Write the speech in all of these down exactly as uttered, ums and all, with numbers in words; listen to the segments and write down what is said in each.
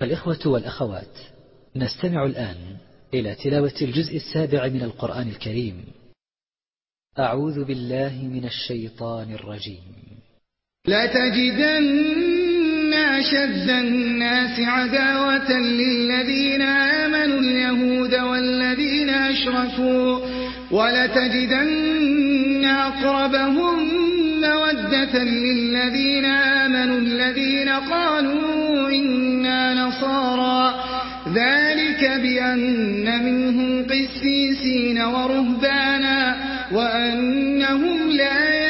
الإخوة والأخوات، نستمع الآن إلى تلاوة الجزء السابع من القرآن الكريم. أعوذ بالله من الشيطان الرجيم. لتجدن أشد الناس عداوة للذين آمنوا اليهود والذين أشركوا ولتجدن أقربهم مودة للذين آمنوا الذين قالوا إنا نصارى ذلك بأن منهم قسيسين ورهبانا وأنهم لا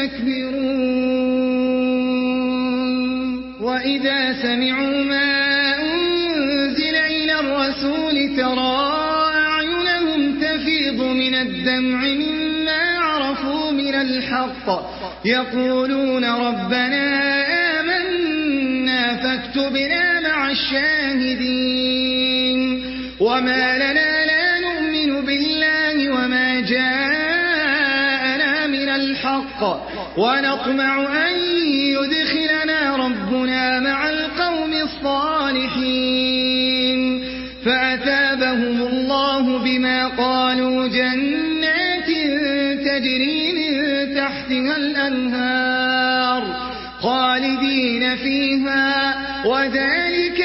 يستكبرون. وإذا سمعوا ما أنزل إلى الرسول ترى أعينهم تفيض من الدمع مما عرفوا من الحق يقولون ربنا آمنا فاكتبنا مع الشاهدين. وما لنا لا نؤمن بالله وما جاءنا من الحق ونطمع أن يدخلنا ربنا مع القوم الصالحين. فأثابهم الله بما قالوا جنات تجري من تحتها الأنهار خالدين فيها وذلك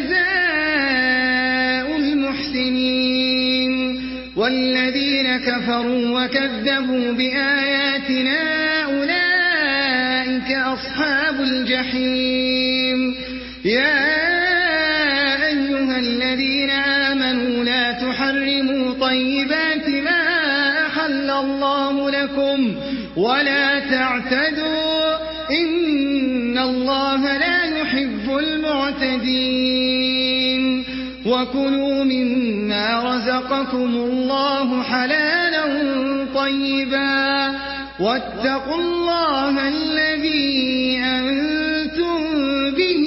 جزاء المحسنين. والذين كفروا وكذبوا بآياتنا أولئك أصحاب الجحيم. يا أيها الذين آمنوا لا تحرموا طيبات ما أحل الله لكم ولا تعتدوا إن الله لا يحب المعتدين. وكلوا مما رزقكم الله حلالا طيبا واتقوا الله الذي أنتم به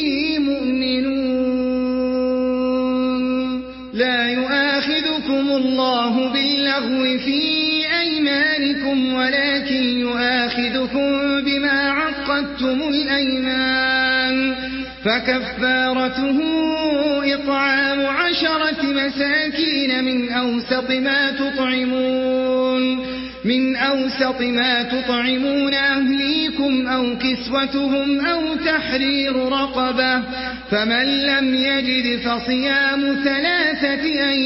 مؤمنون. لا يؤاخذكم الله باللغو في أيمانكم ولكن يؤاخذكم بما عقدتم الأيمان فكفارته إطعام عشرة مساكين من أوسط ما تطعمون من أوسط ما تطعمون أهليكم أو كسوتهم أو تحرير رقبة فمن لم يجد فصيام ثلاثة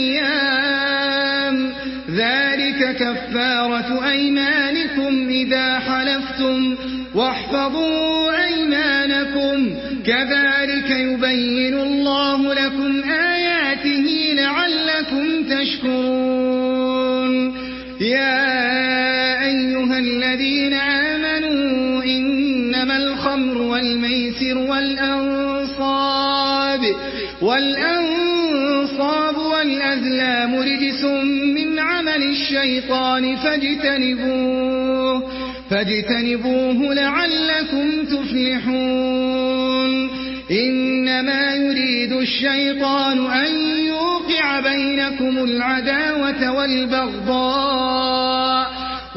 أيام ذلك كفارة أيمانكم إذا حلفتم واحفظوا أيمانكم كذلك يبين الله لكم آياته لعلكم تشكرون. يا أيها الذين آمنوا إنما الخمر والميسر والأنصاب والأنصاب والأزلام رجس من عمل الشيطان فاجتنبوه فاجتنبوه لعلكم تفلحون. إنما يريد الشيطان أن يوقع بينكم العداوة والبغضاء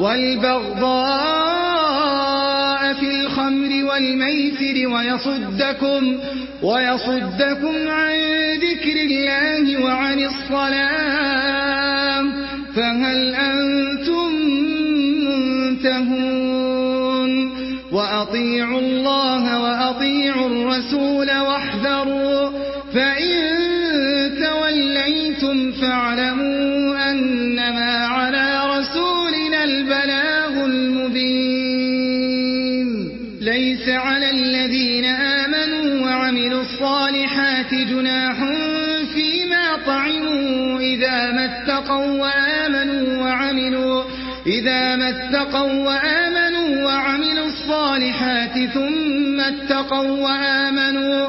والبغضاء في الخمر والميسر ويصدكم ويصدكم عن ذكر الله وعن الصلاة فهل أنتم منتهون. وأطيعوا الله وأطيعوا الرسول واحذروا فإن توليتم فاعلموا أنما على رسولنا البلاغ المبين. ليس على الذين آمنوا وعملوا الصالحات جناح فيما طعموا إذا ما اتقوا وآمنوا وعملوا إذا ما اتقوا وآمنوا وعملوا الصالحات ثم اتقوا وآمنوا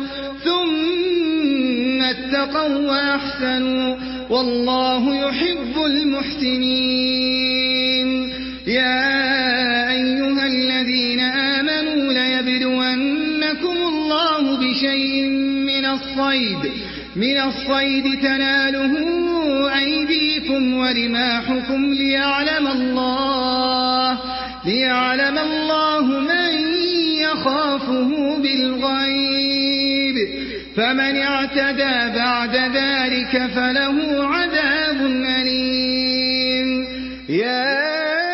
ثم اتقوا وأحسنوا والله يحب المحسنين. يا أيها الذين آمنوا ليبلونكم الله بشيء من الصيد من الصيد تناله أيديكم ورماحكم ليعلم الله ليعلم الله من يخافه بالغيب فمن اعتدى بعد ذلك فله عذاب أليم. يا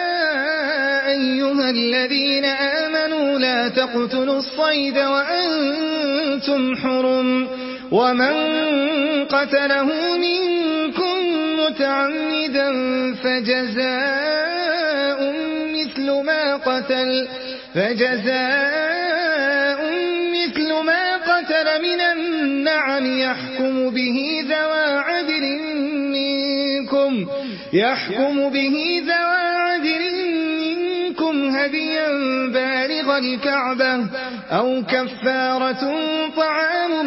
أيها الذين آمنوا لا تقتلوا الصيد وأنتم حرم، ومن قتله منكم متعمدا فجزاء مثل ما قتل فجزاء مثل ما قتل من النعم يحكم به ذوى عدل منكم يحكم به ذوى عدل منكم هديا بالغ الكعبة أو كفارة طعام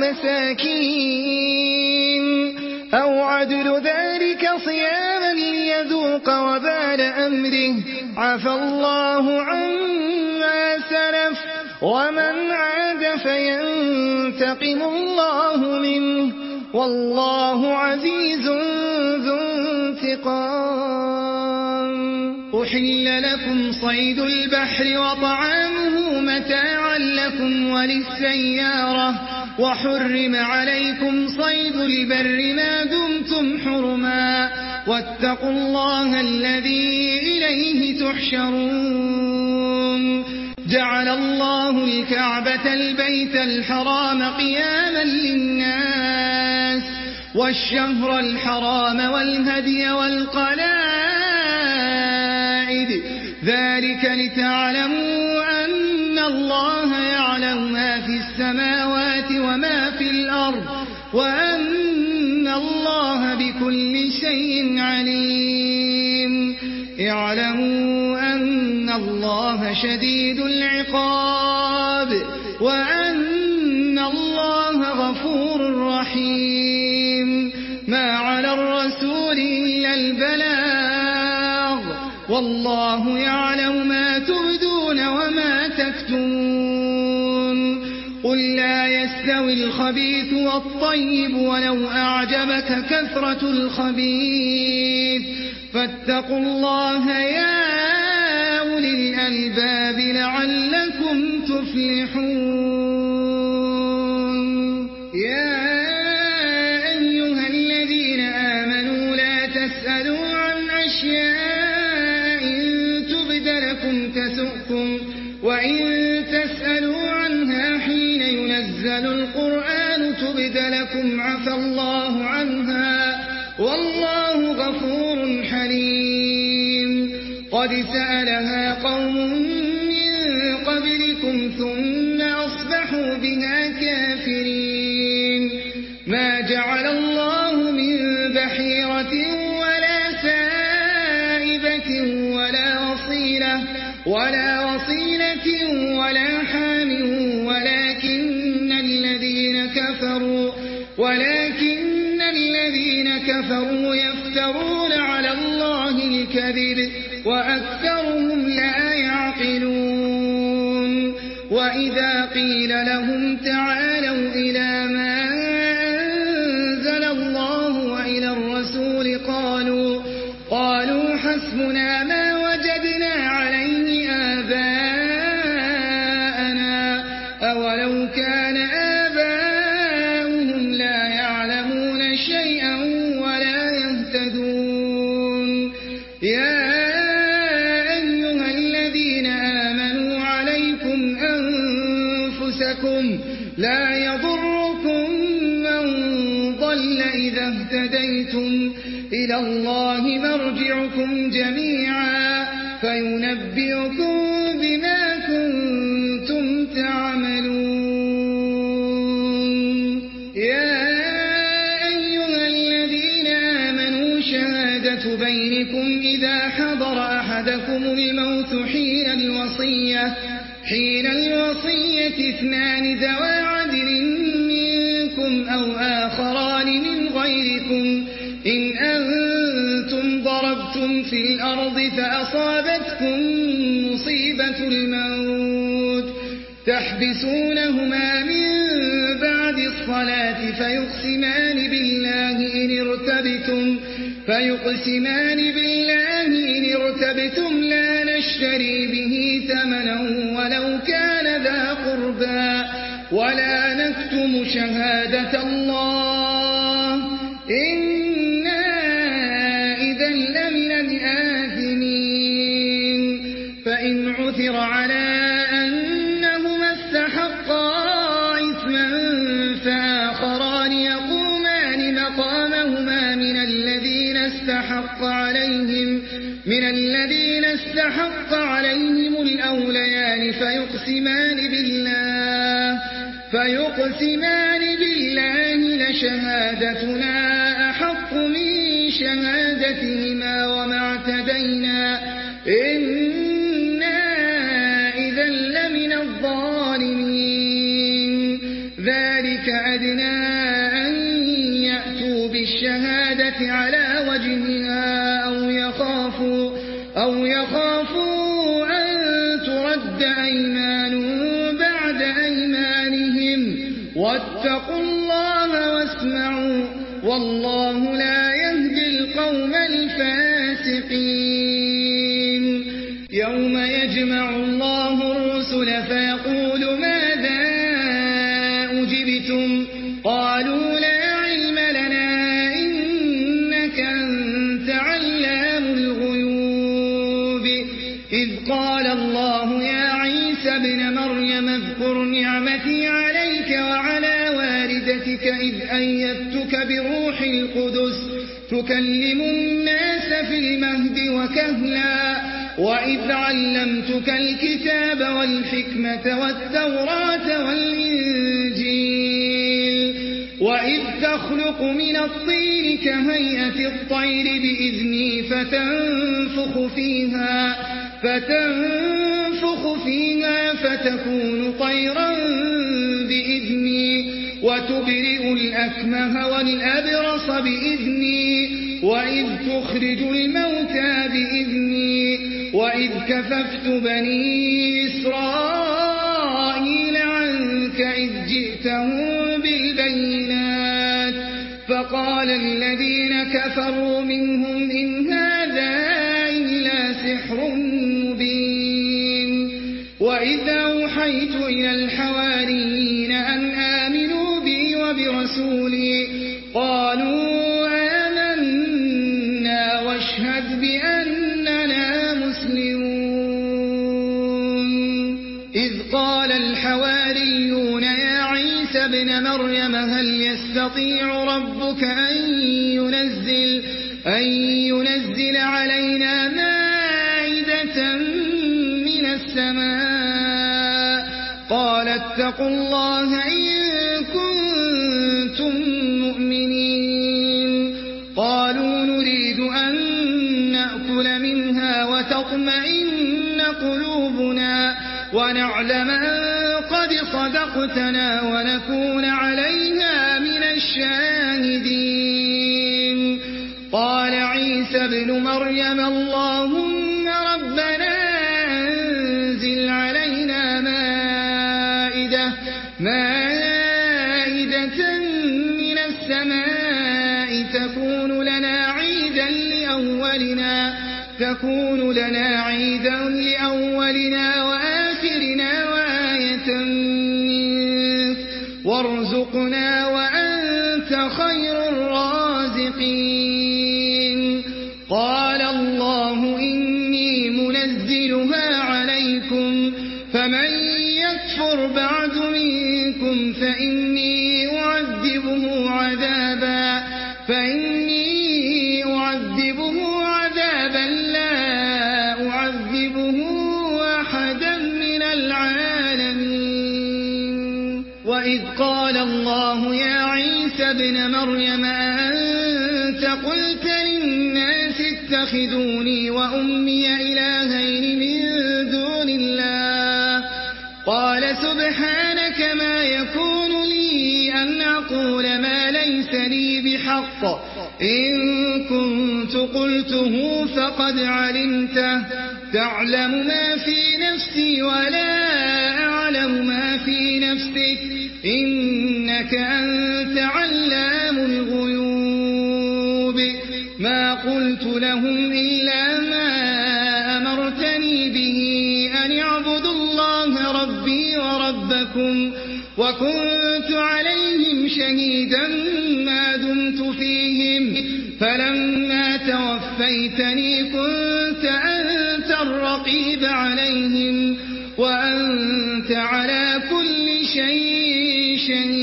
مساكين أو عدل ذلك صياما ليذوق وبال أمره، عفى الله عما سلف ومن عاد فينتقم الله منه، والله عزيز ذو انتقام. أحل لكم صيد البحر وطعامه متاعا لكم وللسيارة، وحرم عليكم صيد البر ما دمتم حرما، واتقوا الله الذي إليه تحشرون. جعل الله الكعبة البيت الحرام قياما للناس والشهر الحرام والهدي والقلائد، ذلك لتعلموا أن الله يعلم ما في السماوات وما في الأرض وأن الله بكل شيء عليم. اعلموا أن الله شديد العقاب وأن الله غفور رحيم. ما على الرسول إلا البلاغ، والله يعلم ما تبدون وما تكتمون. قل لا يستوي الخبيث والطيب ولو أعجبك كثرة الخبيث، فاتقوا الله يا أولي الألباب لعلكم تفلحون. يا أيها الذين آمنوا لا تسألوا عن أشياء إن تبد لكم تسؤكم، وإن تسألوا عنها حين ينزل القرآن تبد لكم عفى الله عنها، والله غفور حليم. قد سألها قوم من قبلكم ثم أصبحوا بها كافرين. ما جعل الله من بحيرة ولا سائبة ولا وصيلة ولا وصيلة ولا حام، ولكن الذين كفروا ولكن الذين كفروا يفترون على الله الكذب وأكثرهم لا يعقلون. وإذا قيل لهم تعالوا إلى ما أنزل الله وإلى الرسول قالوا قالوا حسبنا ما وجدنا عليه آباءنا، أولو كان آباؤهم لا يعلمون شيئا ولا يهتدون. يا أيها الذين آمنوا عليكم أنفسكم لا يضركم من ضل إذا اهتديتم، إلى الله مرجعكم جميعا فينبئكم بما كنتم تعملون. يا أيها الذين آمنوا شهادة بينكم إذا حضر أحدكم الموت حين الوصية حين الوصية اثنان ذوى عدل منكم أو آخران من غيركم، إن أنتم ضربتم في الأرض فأصابتكم مصيبة الموت تحبسونهما من بعد الصلاة فيقسمان بالله إن ارتبتم فيقسمان بالله إن ارتبتم لا نشتري به ثمنا ولو كان ذا قربى ولا نكتم شهادة الله إنا إذا لمن الآثمين فإن عثر على أنهما استحقا إثما فآخران يقومان مقامهما من الذين استحق عليهم من الذين استحق عليهم الأوليان فيقسمان بالله فيقسمان بالله لشهادتنا أحق من شهادتهما وما اعتدينا إنا إذا لمن الظالمين ذلك أدنى أن يأتوا بالشهادة على وجهها أو يخافوا أو يخافوا أن ترد أيمان بعد أيمانهم واتقوا الله واسمعوا والله لا يهدي القوم الفاسقين يوم يجمع الله الرسل فيقول ماذا أجبتم قالوا لا علم لنا إنك أنت علام الغيوب إذ قال الله يا عيسى ابن مريم اذكر نعمتي عليك وعلى والدتك إذ أيدتك بروح القدس تكلم الناس في المهد وكهلا وإذ علمتك الكتاب والحكمة والتوراة والإنجيل وإذ تخلق من الطين كهيئة الطير بإذني فتنفخ فيها فتنفخ فيها فتكون طيرا بإذني وتبرئ الأكمه والأبرص بإذني وإذ تخرج الموتى بإذني وإذ كففت بني إسرائيل عنك إذ جئتهم بالبينات فقال الذين كفروا منهم إن هذا إلا سحر مبين وإذا أوحيت إلى الحواريين أن آمنوا بي وبرسولي قالوا آمنا واشهد بأننا مسلمون إذ قال الحواريون يا عيسى ابن مريم هل يستطيع ربك أن ينزل, أن ينزل علينا مائدة من السماء قال اتقوا الله إن كنتم مؤمنين قالوا نريد أن نأكل منها وتطمئن قلوبنا ونعلم أن قد صدقتنا ونكون عليها من الشاهدين قال عيسى ابن مريم اللهم ربنا أنزل علينا مائدة مائدة من السماء تكون لنا عيدا لأولنا تكون لنا عيدا لأولنا وآخرنا وآية منك وارزقنا وأنت خير الرازقين قال الله إني منزلها عليكم فمن يكفر بعد منكم فإني أعذبه عذابا فإني أعذبه عذابا لا أعذبه أحدا من العالمين وإذ قال الله يا عيسى ابن مريم أنت قلت للناس اتخذوني وأمي إلهين من دون الله قال سبحانك ما يكون لي أن أقول ما ليس لي بحق إن كنت قلته فقد علمته تعلم ما في نفسي ولا أعلم ما في نفسك إنك أنت علام الغيوب ما قلت لهم إلا ما أمرتني به أن اعبدوا الله ربي وربكم وكنت عليهم شهيدا ما دمت فيهم فلما توفيتني كنت أنت الرقيب عليهم وأنت على كل شيء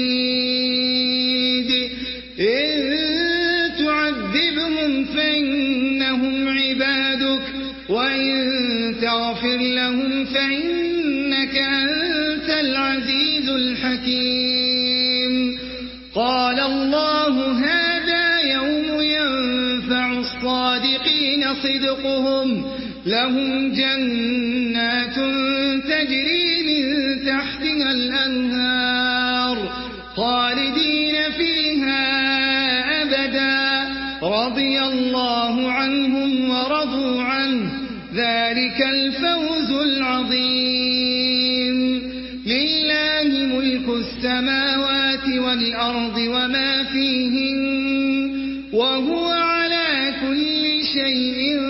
شهيد إن تعذبهم فإنهم عبادك وإن تغفر لهم فإنك أنت العزيز الحكيم قال الله هذا يوم ينفع الصادقين صدقهم لهم جنات تجري من تحتها الأنهار خالدين فيها أبدا رضي الله عنهم ورضوا عنه ذلك الفوز العظيم لله ملك السماوات والأرض وما فيهن وهو على كل شيء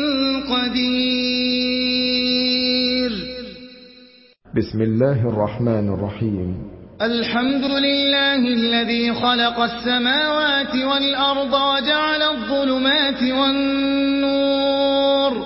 قدير بسم الله الرحمن الرحيم الحمد لله الذي خلق السماوات والأرض وجعل الظلمات والنور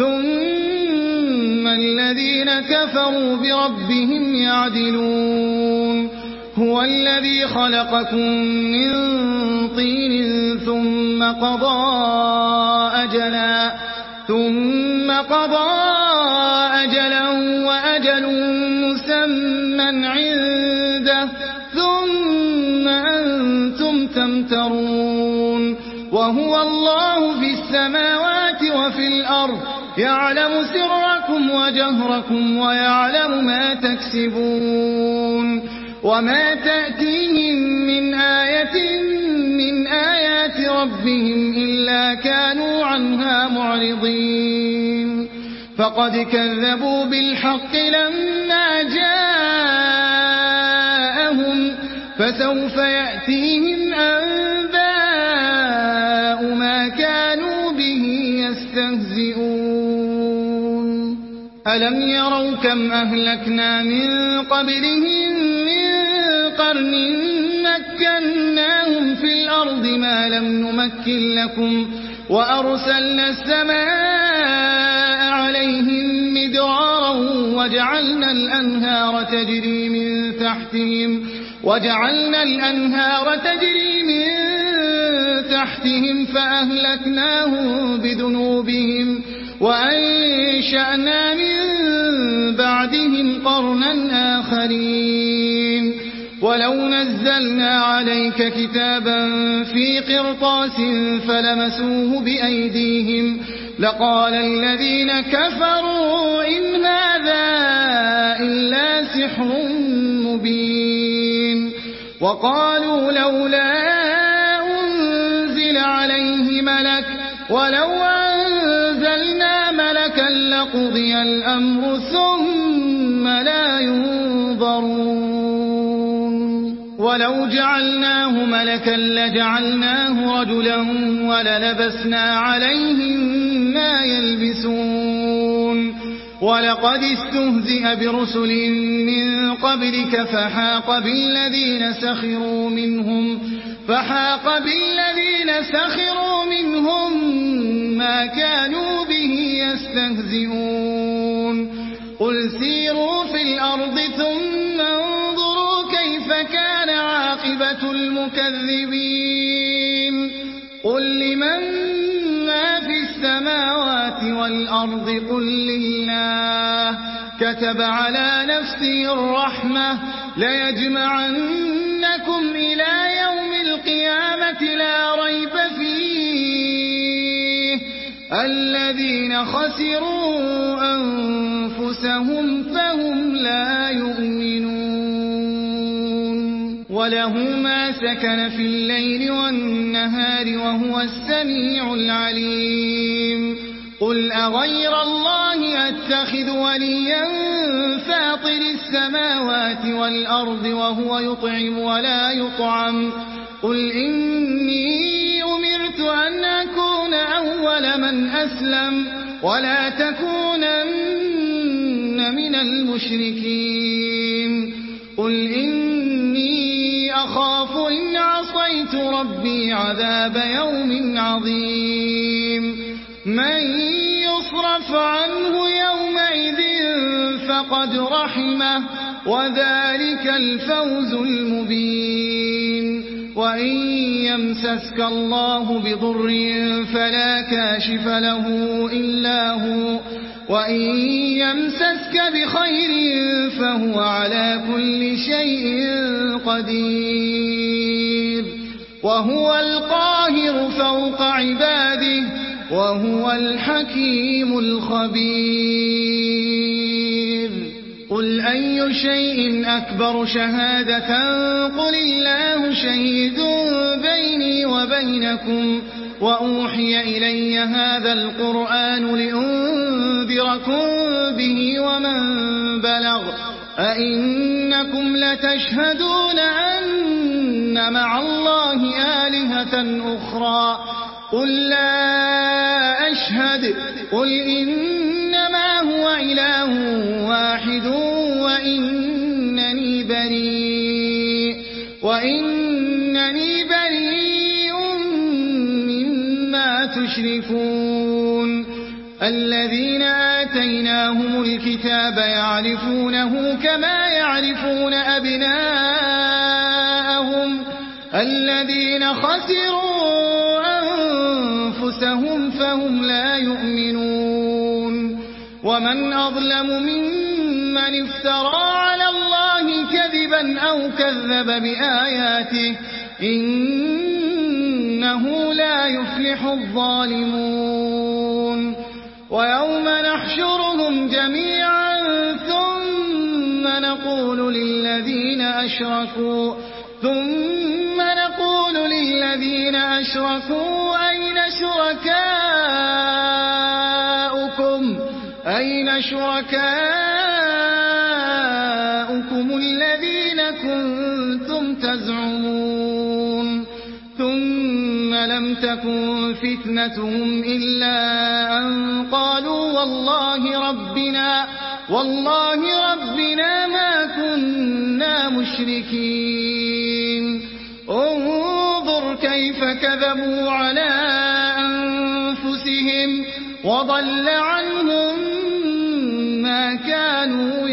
ثم الذين كفروا بربهم يعدلون هو الذي خلقكم من طين ثم قضى أجلا ثم قضى أجلا وأجل مسمى عنده ثم أنتم تمترون وهو الله في السماوات وفي الأرض يعلم سركم وجهركم ويعلم ما تكسبون وما تأتيهم من آية من آيات ربهم إلا كانوا عنها معرضين فقد كذبوا بالحق لما جاءهم فسوف يأتيهم أنباء ما كانوا به يستهزئون ألم يروا كم أهلكنا من قبلهم من قرن مكناهم في الأرض ما لم نمكن لكم وأرسلنا السماء عليهم مدرارا وجعلنا الأنهار تجري من تحتهم وجعلنا الأنهار تجري من تحتهم فأهلكناهم بذنوبهم وأنشأنا من بعدهم قرنا آخرين ولو نزلنا عليك كتابا في قرطاس فلمسوه بأيديهم لقال الذين كفروا إن هذا إلا سحر مبين وقالوا لولا أنزل عليه ملك ولو أنزلنا ملكا لقضي الأمر ثم لا ينظرون ولو جعلناه ملكا لجعلناه رجلا وللبسنا عليهم ما يلبسون ولقد استهزئ برسل من قبلك فحاق بالذين سخروا منهم فحاق بالذين سخروا منهم ما كانوا به يستهزئون قل سيروا في الأرض ثم انظروا كيف كان عاقبة المكذبين قل لمن ما في السماوات والأرض قل لله كتب على نفسه الرحمة ليجمعنكم إلى يوم القيامة لا ريب فيه الذين خسروا أنفسهم فهم لا يؤمنون وله ما سكن في الليل والنهار وهو السميع العليم قل أغير الله أتخذ وليا فاطر السماوات والأرض وهو يطعم ولا يطعم قل إني أمرت أن أكون أول من أسلم ولا تكونن من المشركين قل إني أخاف إن عصيت ربي عذاب يوم عظيم من يصرف عنه يومئذ فقد رحمه وذلك الفوز المبين وإن يمسسك الله بضر فلا كاشف له إلا هو وإن يمسسك بخير فهو على كل شيء قدير وهو القاهر فوق عباده وهو الحكيم الخبير قل أي شيء أكبر شهادة قل الله شهيد بيني وبينكم وأوحي إلي هذا القرآن لأنذركم به ومن بلغ أئنكم لتشهدون أن مع الله آلهة أخرى قل لا أشهد قل إنما هو إله واحد وإنني بريء وإنني بريء مما تشركون الذين آتيناهم الكتاب يعرفونه كما يعرفون أبناءهم الذين خسروا أنفسهم فهم لا يؤمنون ومن أظلم ممن افترى على الله كذبا أو كذب بآياته إنه لا يفلح الظالمون ويوم نحشرهم جميعا ثم نقول للذين أشركوا ثم نقول للذين أشركوا أين شركاؤكم أين شركاؤكم الذين كنتم تزعمون ثم لم تكن فتنتهم إلا أن قالوا والله ربنا والله ربنا ما كنا مشركين انظر كيف كذبوا على أنفسهم وضل عنهم ما كانوا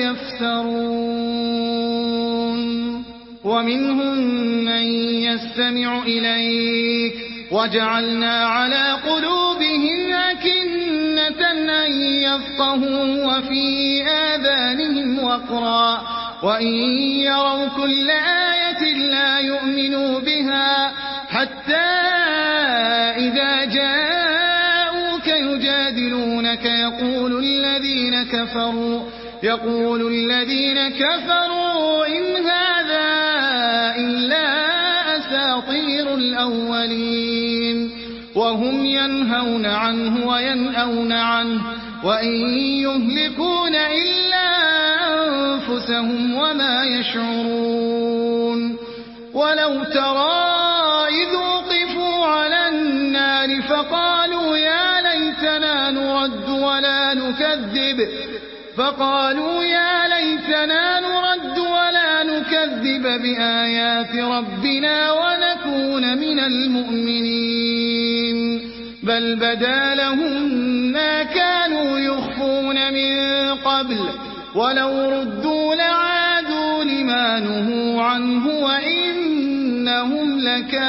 يفترون ومنهم من يستمع إليك وجعلنا على قلوبهم أكنة أن يفقهوا وفي آذانهم وقرا وإن يروا كل آية لا يؤمنوا بها حتى إذا جاءوك يجادلونك يقول الذين كفروا يقول الذين كفروا إن هذا إلا أساطير الأولين وهم ينهون عنه وينأون عنه وإن يهلكون إلا أنفسهم وما يشعرون ولو ترى إذ وقفوا على النار فقالوا يا ليتنا نرد ولا نكذب فقالوا يا ليتنا نرد ولا نكذب بآيات ربنا ونكون من المؤمنين بل بدا لهم ما كانوا يخفون من قبل ولو ردوا لعادوا لما نهوا عنه وإنهم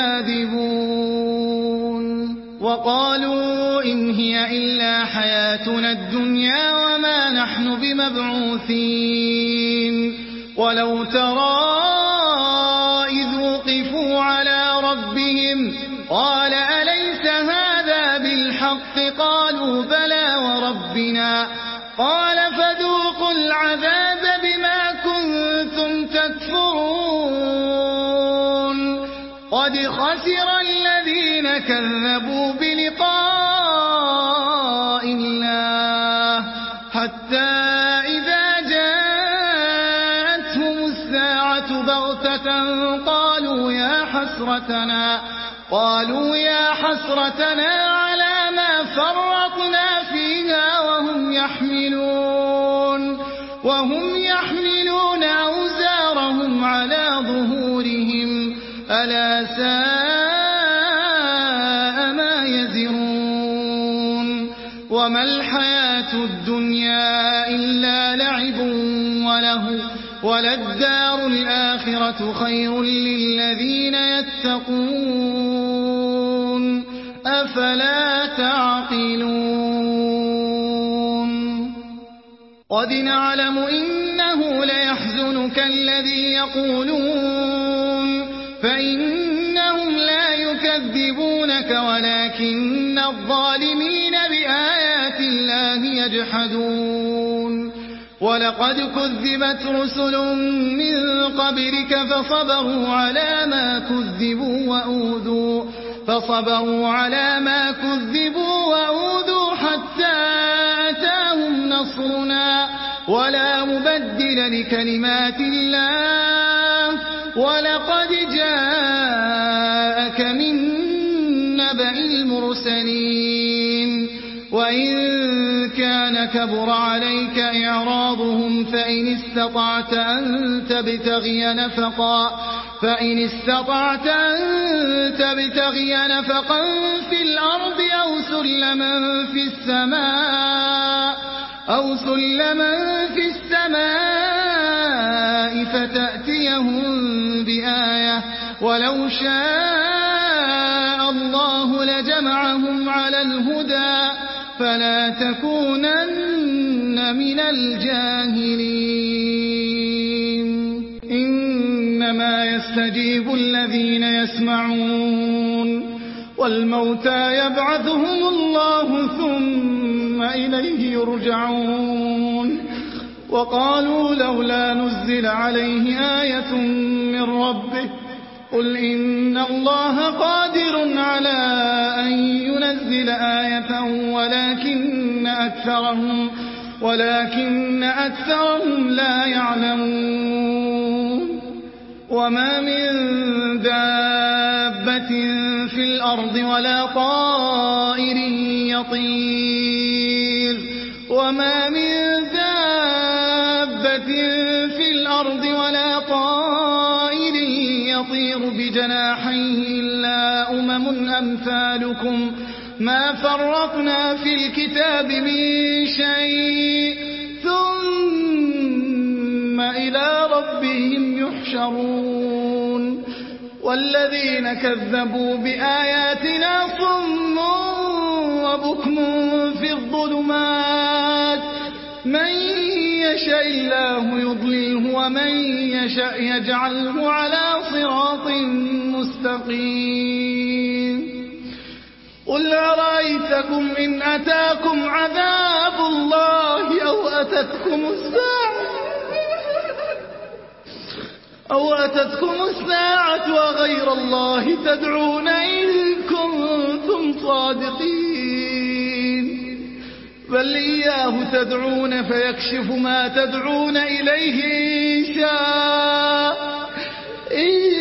لكاذبون وقالوا إن هي إلا حياتنا الدنيا وما نحن بمبعوثين ولو ترى إذ وقفوا على ربهم قال أليس هذا بالحق قالوا بلى وربنا قال فذوقوا العذاب بما كنتم تكفرون قد خسر الذين كذبوا بلقاء الله حتى إذا جاءتهم الساعة بغتة قالوا يا حسرتنا قالوا يا حسرتنا على ما فرطنا فيها وهم يحملون وهم يحملون أوزارهم على ظهورهم ألا ساء ما يزرون وما الحياة الدنيا إلا لعب وله وللدار الآخرة خير للذين يتقون أفلا تعقلون قد نعلم إنه ليحزنك الذي يقولون فإنهم لا يكذبونك ولكن الظالمين بآيات الله يجحدون ولقد كذبت رسل من قبلك فصبروا على ما كذبوا وأوذوا فصبروا على ما كذبوا وأوذوا حتى أتاهم نصرنا ولا مبدل لكلمات الله ولقد جاءك من نبأ المرسلين وإن كان كبر عليك إعراضهم فإن استطعت أن تبتغي نفقا فإن استطعت أن تبتغي نفقا في الأرض أو سلما في السماء أو سلما في السماء فتأتيهم بآية ولو شاء الله لجمعهم على الهدى فلا تكونن من الجاهلين إنما يستجيب الذين يسمعون والموتى يبعثهم الله ثم إليه يرجعون وقالوا لولا نزل عليه آية من ربه قل إن الله قادر على أن ينزل آية ولكن أكثرهم ولكن أكثرهم لا يعلمون وما من دابة في الأرض ولا طائر يطير وما من دابة في الأرض ولا طائر يطير بجناحيه إلا أمم أمثالكم ما فرطنا في الكتاب من شيء ثم إلى ربهم يحشرون والذين كذبوا بآياتنا صم وبكم في الظلمات من يشاء الله يضلله ومن يشاء يجعله على صراط مستقيم قل أرأيتكم إن أتاكم عذاب الله أو أتتكم الساعة أو أتتكم الساعة وغير الله تدعون إن كنتم صادقين بل إياه تدعون فيكشف ما تدعون إليه إن شاء إن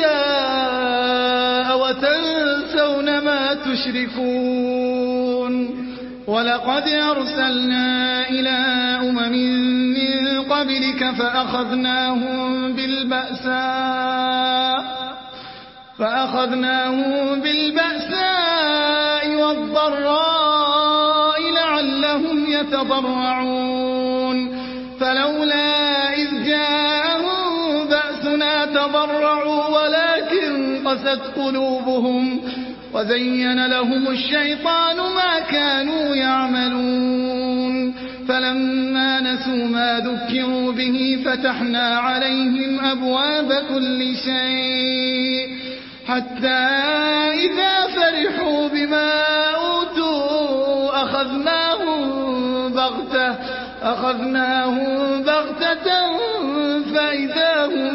شاء وتنسون ما تشركون ولقد أرسلنا إلى أمم من قبلك فأخذناهم بالبأساء فأخذناهم بالبأساء والضراء لعلهم يتضرعون فلولا إذ جاءهم بأسنا تضرعوا ولكن قست قلوبهم وزين لهم الشيطان ما كانوا يعملون فلما نسوا ما ذكروا به فتحنا عليهم أبواب كل شيء حتى إذا فرحوا بما أوتوا أخذناهم بغتة أخذناهم بغتة فإذا هم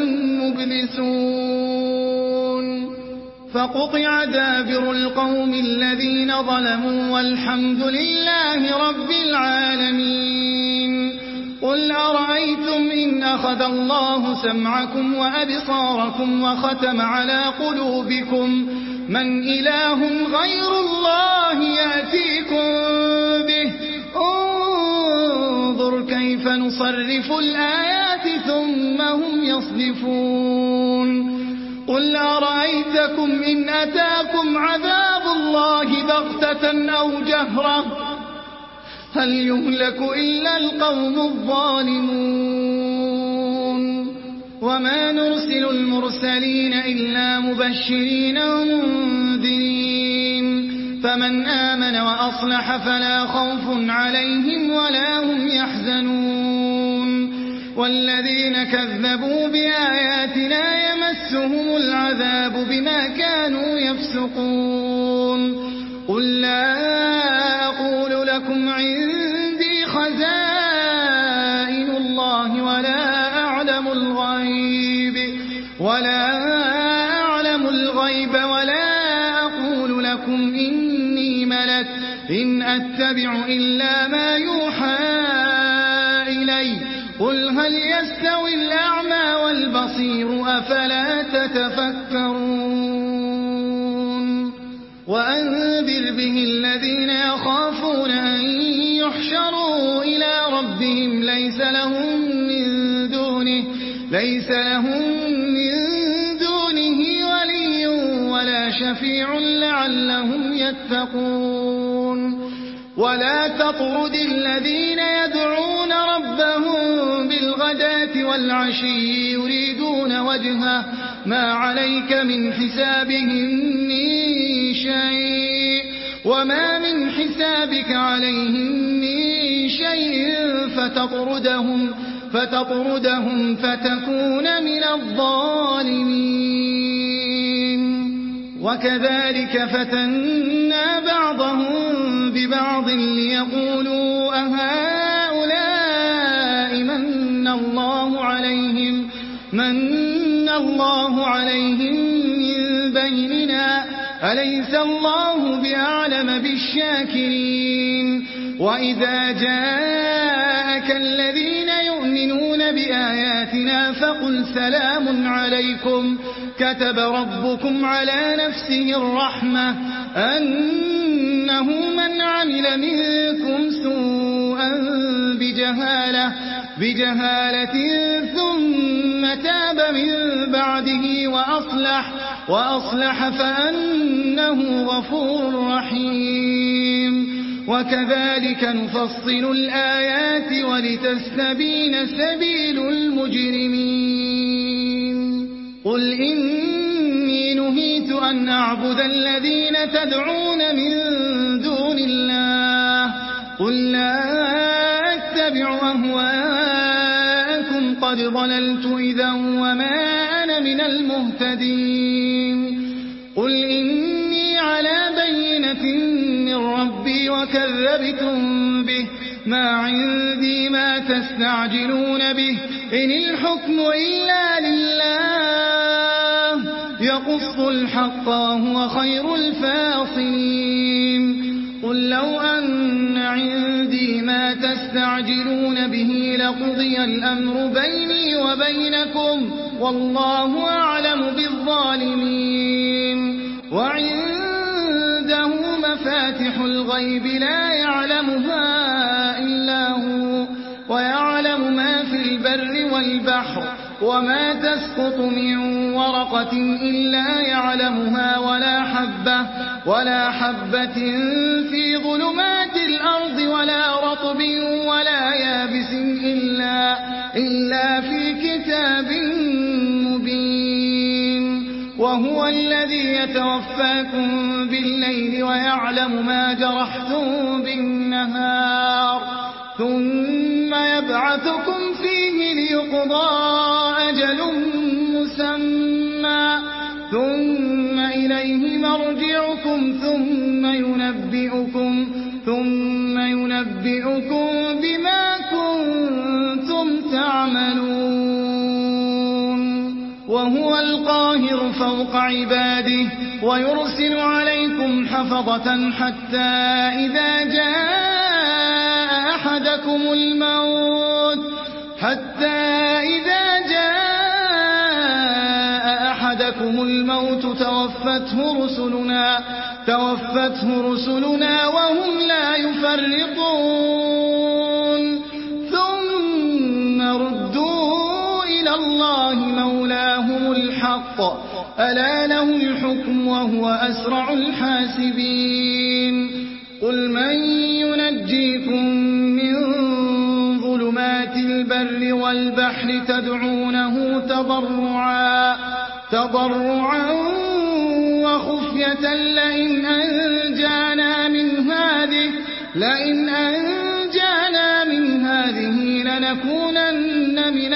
مبلسون فقطع دابر القوم الذين ظلموا والحمد لله رب العالمين قل أرأيتم إن أخذ الله سمعكم وأبصاركم وختم على قلوبكم من إله غير الله يأتيكم به انظر كيف نصرف الآيات ثم هم يصدفون قل أرأيتكم إن أتاكم عذاب الله بغتة أو جهرة هل يهلك إلا القوم الظالمون وما نرسل المرسلين إلا مبشرين ومنذرين فمن آمن وأصلح فلا خوف عليهم ولا هم يحزنون والذين كذبوا بآياتنا يمسهم العذاب بما كانوا يفسقون قل لا أقول لكم عندي خزائن الله ولا أعلم الغيب ولا أعلم الغيب ولا أقول لكم إني ملك إن أتبع إلا ما يوحى إلي قل هل يستوي الأعمى والبصير أفلا تتفكرون وأنذر به الذين يخافون أن يحشروا إلى ربهم ليس لهم من دونه ليس لهم من دونه ولي ولا شفيع لعلهم يتقون ولا تطرد الذين يدعون ربهم بالغداة والعشي يريدون وجهه ما عليك من حسابهم من شيء وما من حسابك عليهم من شيء فتطردهم فتطردهم فتكون من الظالمين وكذلك فتنا بعضهم ببعض ليقولوا أهؤلاء من الله عليهم من الله عليهم من بيننا أليس الله بأعلم بالشاكرين وإذا جاءك الذين يؤمنون بآياتنا فقل سلام عليكم كتب ربكم على نفسه الرحمة أنه من عمل منكم سوءا بجهالة بجهالة ثم تاب من بعده وأصلح وأصلح فأنه غفور رحيم وكذلك نفصل الآيات ولتستبين سبيل المجرمين قل إني نهيت أن أعبد الذين تدعون من دون الله قل لا أتبع أهواءكم قد ضللت إذا وما أنا من المهتدين قل إني على بينة من ربي وكذبتم به ما عندي ما تستعجلون به إن الحكم إلا لله يقص الحق وهو خير الفاصلين قل لو أن عندي ما تستعجلون به لقضي الأمر بيني وبينكم والله أعلم بالظالمين وعنده مفاتح الغيب لا يعلمها إلا هو ويعلم ما في البر والبحر وما تسقط من ورقة إلا يعلمها ولا حبة ولا حبة في ظلمات الأرض ولا رطب ولا يابس إلا, إلا في كتاب مبين وهو الذي يتوفاكم بالليل ويعلم ما جرحتم بالنهار ثم يبعثكم فيه ليقضى أجل مسمى ثم إليه مرجعكم ثم ينبئكم ثم ينبئكم بما كنتم تعملون وهو القاهر فوق عباده ويرسل عليكم حفظة حتى إذا جاء أحدكم الموت حتى إذا جاء أحدكم الموت توفته رسلنا توفته رسلنا وهم لا يفرطون ثم ردوا إلى الله مولاهم الحق ألا له الحكم وهو أسرع الحاسبين قل من ينجيكم من ظلمات البر والبحر تدعونه تضرعا تضرعا وخفية لئن أنجانا من هذه لئن أنجانا من هذه لنكونن من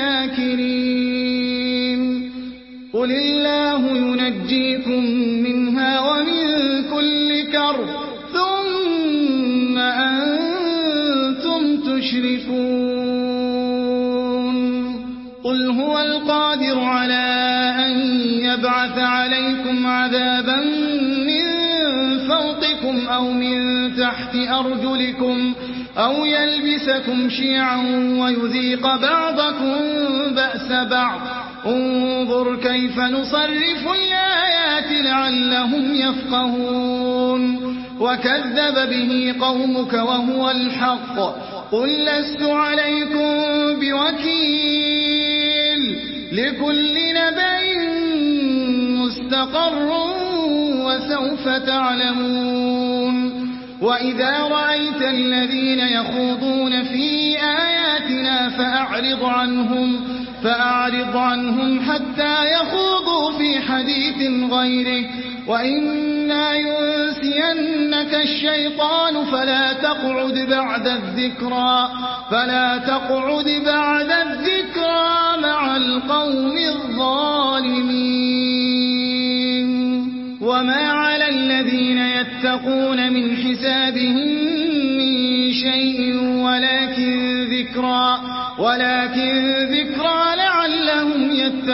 الشاكرين قل الله ينجيكم منها ومن كل كرب ثم أنتم تشركون قل هو القادر على أن يبعث عليكم عذابا من فوقكم أو من تحت أرجلكم أو يلبسكم شيعا ويذيق بعضكم بأس بعض انظر كيف نصرف الآيات لعلهم يفقهون وكذب به قومك وهو الحق قل لست عليكم بوكيل لكل نبأ مستقر وسوف تعلمون وإذا رأيت الذين يخوضون في آياتنا فأعرض عنهم فأعرض عنهم حتى يخوضوا في حديث غيره وإما ينسينك الشيطان فلا تقعد بعد الذكرى فلا تقعد بعد الذكرى مع القوم الظالمين وما على الذين يتقون من حسابهم من شيء ولكن ذكرى ولكن ذكرى لعلهم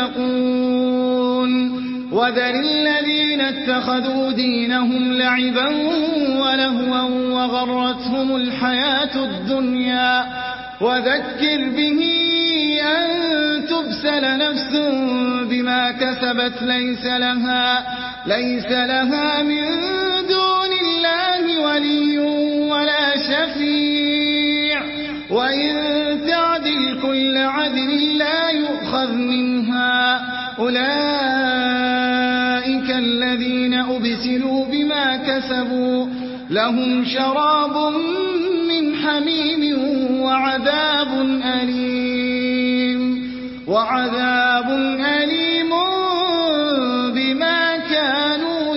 يتقون وذر الذين اتخذوا دينهم لعبا ولهوا وغرتهم الحياة الدنيا وذكر به أن تبسل نفس بما كسبت ليس لها ليس لها من دون الله ولي ولا شفيع وإن تعدل كل عدل لا يؤخذ منها أولئك الذين أبسلوا بما كسبوا لهم شراب من حميم وعذاب أليم وعذاب أليم بما كانوا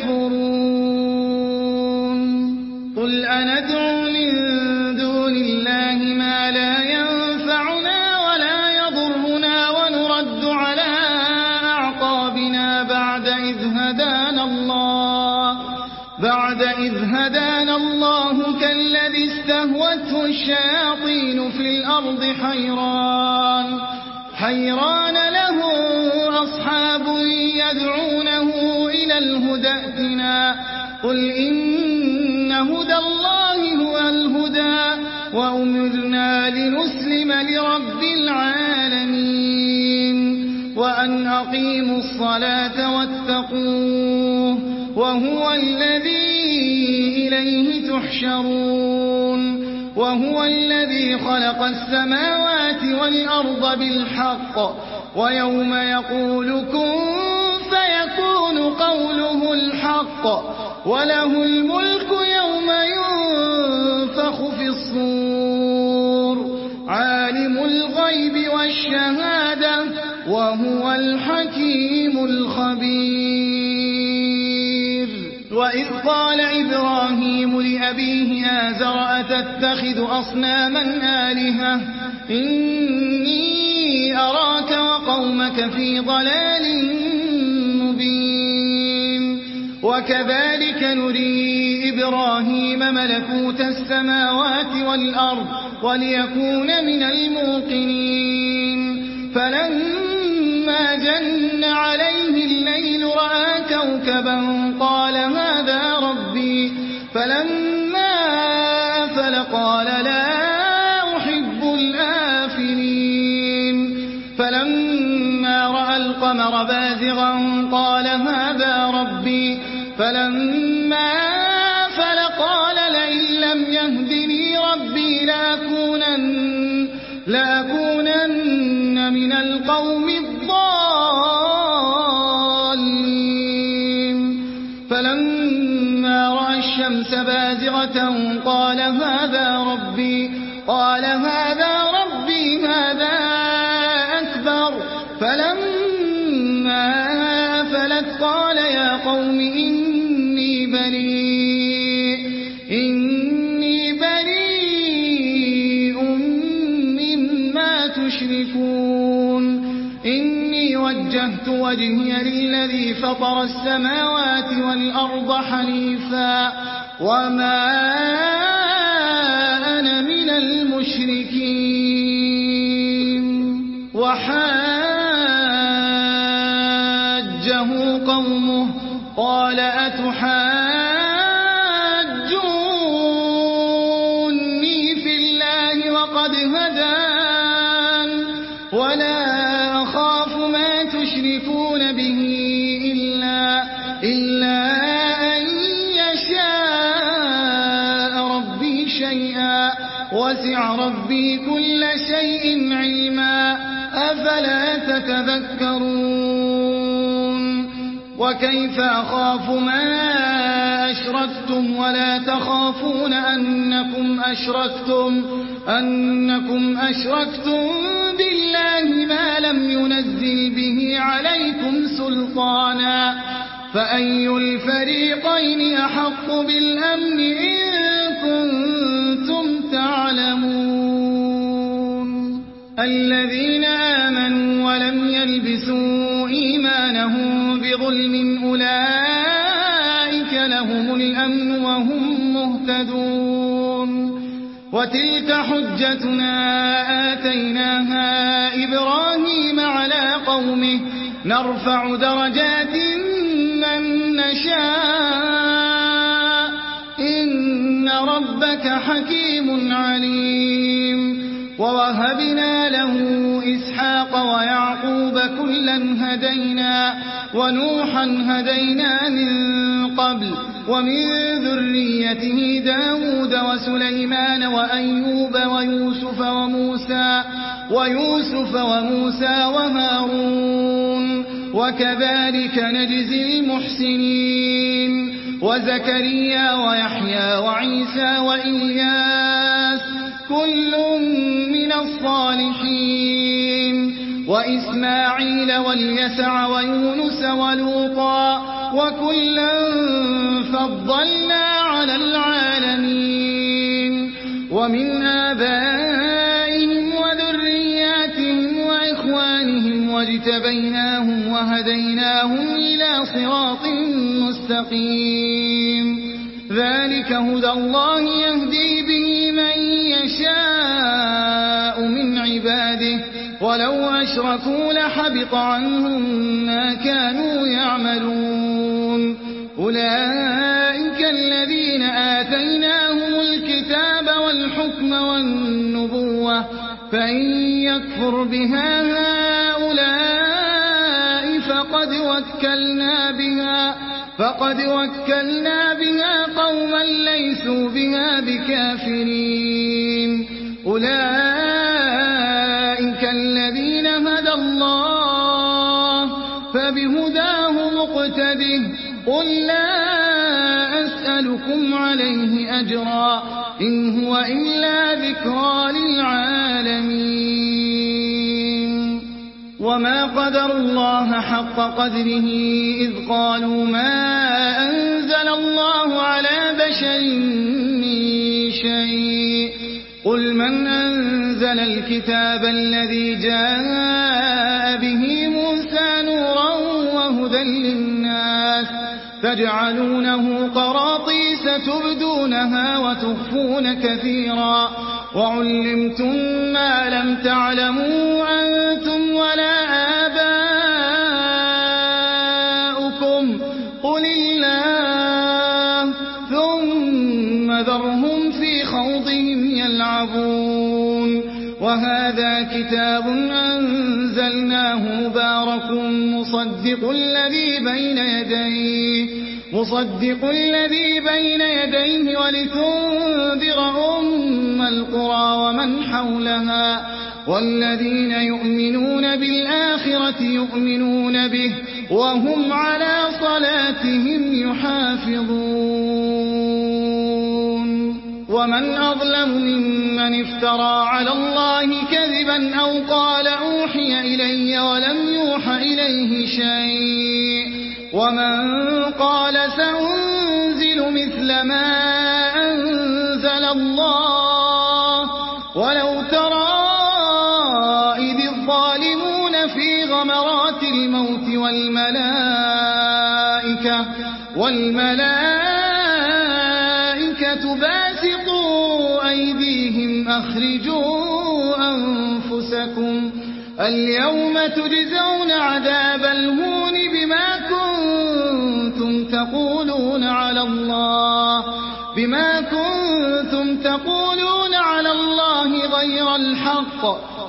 يكفرون قل أندعو من دون الله ما لا ينفعنا ولا يضرنا ونرد على أعقابنا بعد إذ هدانا الله بعد إذ هدانا الله كالذي استهوته الشياطين في الأرض حيران حيران له أصحاب يدعونه إلى الهدى ائتنا قل إن هدى الله هو الهدى وأمرنا لنسلم لرب العالمين وأن أقيموا الصلاة واتقوه وهو الذي إليه تحشرون وهو الذي خلق السماوات والأرض بالحق ويوم يقول كن فيكون قوله الحق وله الملك يوم ينفخ في الصور عالم الغيب والشهادة وهو الحكيم الخبير وإذ قال إبراهيم لأبيه آزر أتتخذ أصناما آلهة إني أراك وقومك في ضلال مبين وكذلك نري إبراهيم ملكوت السماوات والأرض وليكون من الموقنين فلما جن عليه الليل رأى كوكبا قال هذا ربي فلما أفل قال لا أحب الآفلين فلما رأى القمر بازغا قال هذا ربي فلما أفل قال لئن لم يهدني ربي لأكونن, لأكونن من القوم الضالين رأى الشمس بازغة قال هذا ربي قال هذا ربي هذا أكبر فلما أفلت قال يا قوم إني بريء إني بريء مما تشركون إني وجهت وجهي للذي فطر السماوات والأرض حنيفا وما أنا من المشركين وحاجه قومه قال أتحاجوني في الله وقد هدان ولا أخاف ما تشركون به إلا, إلا أن يشاء ربي شيئا وسع ربي كل شيء علما أفلا تتذكرون وكيف أخاف ما أشركتم ولا تخافون أنكم أشركتم أنكم أشركتم بالله ما لم ينزل به عليكم سلطانا فأي الفريقين أحق بالأمن إن كنتم تعلمون الذين آمنوا ولم يلبسوا إيمانهم بظلم أولئك لهم الأمن وهم مهتدون وتلك حجتنا آتيناها إبراهيم على قومه نرفع درجات من نشاء إن ربك حكيم عليم ووهبنا له إسحاق ويعقوب كلا هدينا ونوحا هدينا من قبل ومن ذريته داود وسليمان وأيوب ويوسف وموسى ويوسف وموسى وهارون وكذلك نجزي المحسنين وزكريا ويحيى وعيسى وإلياس كل من الصالحين وإسماعيل واليسع ويونس ولوطا وكلا فضلنا على العالمين ومن آبائهم وذرياتهم وإخوانهم واجتبيناهم وهديناهم إلى صراط مستقيم ذلك هدى الله يهدي به من يشاء من عباده ولو أشركوا لحبط عنهم ما كانوا يعملون أولئك الذين آتيناهم الكتاب والحكم والنبوة فإن يكفر بها هؤلاء فقد وكلنا بها فقد وكلنا بها قوما ليسوا بها بكافرين أولئك الذين هدى الله فبهداه مقتده قل لا أسألكم عليه أجرا إن هو إلا ذكرى للعالمين وما قدروا الله حق قدره إذ قالوا ما أنزل الله على بشر من شيء قل من أنزل الكتاب الذي جاء به موسى نورا وهدى للناس تجعلونه قراطيس تبدونها وتخفون كثيرا وعلمتم ما لم تعلموا أنتم ولا آباؤكم قل الله ثم ذرهم في خوضهم يلعبون وهذا كتاب أنزلناه مبارك مصدق الذي بين يديه مصدق الذي بين يديه ولتنذر أم القرى ومن حولها والذين يؤمنون بالآخرة يؤمنون به وهم على صلاتهم يحافظون ومن أظلم ممن افترى على الله كذبا أو قال أوحي إلي ولم يوح إليه شيء ومن قال سأنزل مثل ما أنزل الله ولو ترى إذ الظالمون في غمرات الموت والملائكة والملائكة باسطوا أيديهم أخرجوا أنفسكم اليوم تجزون عذاب الهون بما كنتم تقولون على الله بما كنتم تقولون على الله غير الحق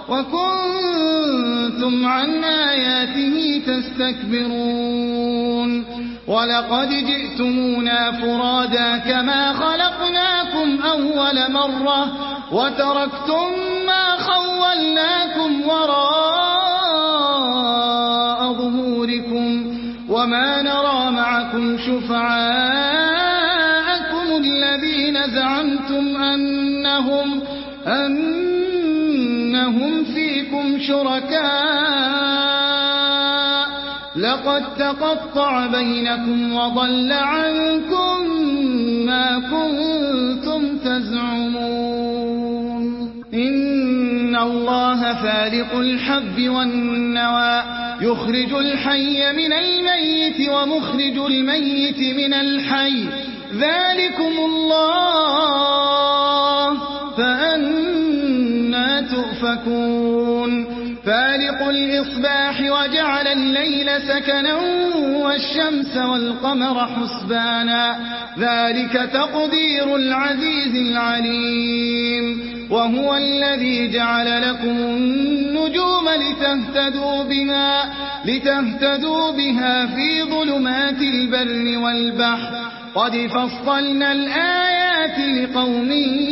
وكنتم عن آياته تستكبرون ولقد جئتمونا فرادا كما خلقناكم أول مرة وتركتم ما خولناكم وراء ظهوركم وما نرى معكم شفعاءكم الذين زعمتم أنهم أنهم فيكم شركاء لقد تقطع بينكم وضل عنكم ما كنتم تزعمون إن الله فالق الحب والنوى يخرج الحي من الميت ومخرج الميت من الحي ذلكم الله فأنى تؤفكون فالق الإصباح وجعل الليل سكنا والشمس والقمر حسبانا ذلك تقدير العزيز العليم وهو الذي جعل لكم النجوم لتهتدوا بها لتهتدوا بها في ظلمات البر والبحر قد فصلنا الآيات لقوم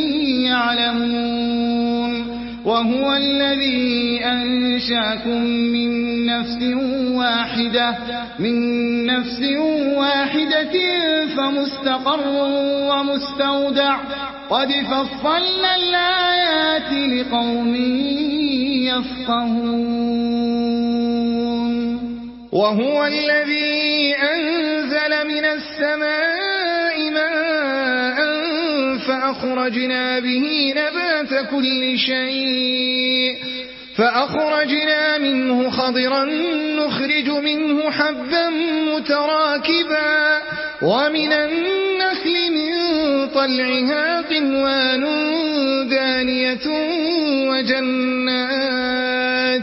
يعلمون وهو الذي أنشأكم من نفس واحدة من نفس واحدة فمستقر ومستودع قد فصلنا الآيات لقوم يفقهون وهو الذي أنزل من السماء ماء فأخرجنا به نبات كل شيء فأخرجنا منه خضرا نخرج منه حبا متراكبا ومن النخل من طلعها قنوان دانية وجنات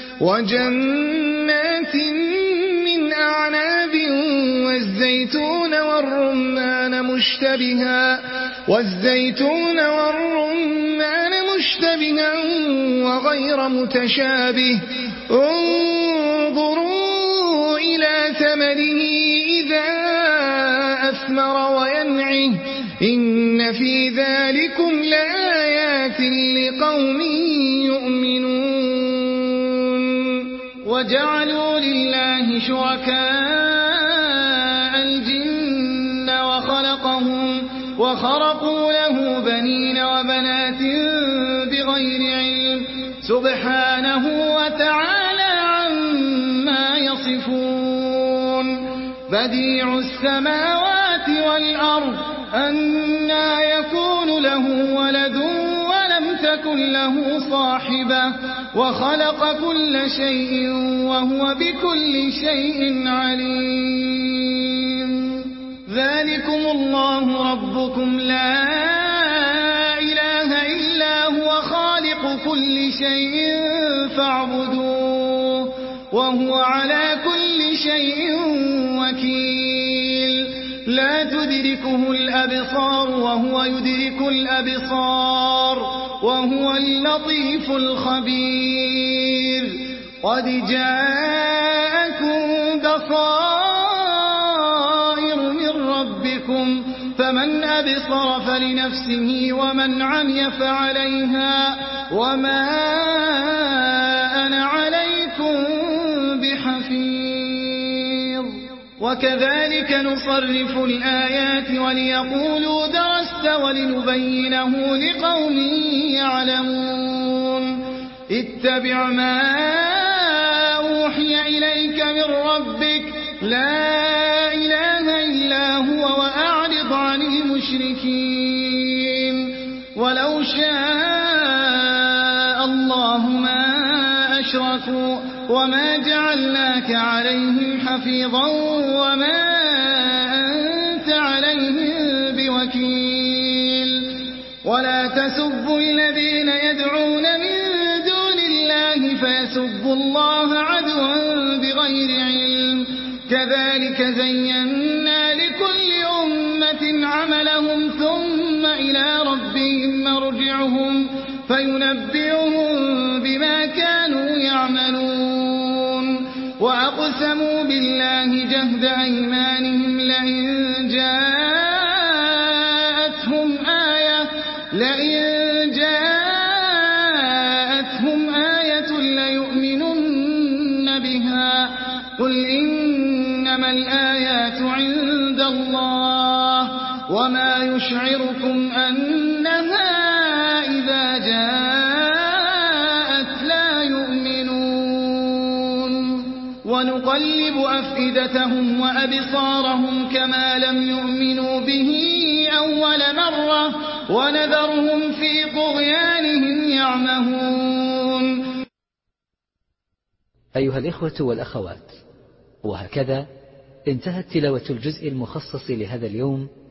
وجنات من أعناب والزيتون والرمان مشتبها والزيتون والرمان مشتبها وغير متشابه انظروا إلى ثمره إذا أثمر وينعه إن في ذلكم لآيات لقوم يؤمنون وجعلوا لله شركاء الجن وخلقهم وخرقوا له بنين وبنات بغير علم سبحانه وتعالى عما يصفون بديع السماوات والأرض أنى يكون له ولد ولم تكن له صاحبة وخلق كل شيء وهو بكل شيء عليم ذلكم الله ربكم لا إله إلا هو خالق كل شيء فاعبدوه وهو على كل شيء وكيل لا تدركه الأبصار وهو يدرك الأبصار وهو اللطيف الخبير قد جاءكم بصائر من ربكم فمن أبصر فلنفسه ومن عمي فعليها وما أنا عليكم بحفيظ وكذلك نصرف الآيات وليقولوا درست الحق ولنبينه لقوم يعلمون اتبع ما أوحي إليك من ربك لا إله إلا هو وأعرض عن المشركين ولو شاء الله ما أشركوا وما جعلناك عليهم حفيظا وما أنت عليهم بوكيل ولا تسبوا الذين يدعون من دون الله فيسبوا الله عدوا بغير علم كذلك زينا لكل أمة عملهم ثم إلى ربهم مرجعهم فينبئهم بما كانوا يعملون وأقسموا بالله جهد أيمانهم لئن جاءتهم آية لئن جاءتهم آية ليؤمنن بها قل إنما الآيات عند الله وما يشعركم أنها إذا جاءت لا يؤمنون ونقلب أفئدتهم وأبصارهم كما لم يؤمنوا به أول مرة ونذرهم في طغيانهم يعمهون. أيها الإخوة والأخوات، وهكذا انتهت تلاوة الجزء المخصص لهذا اليوم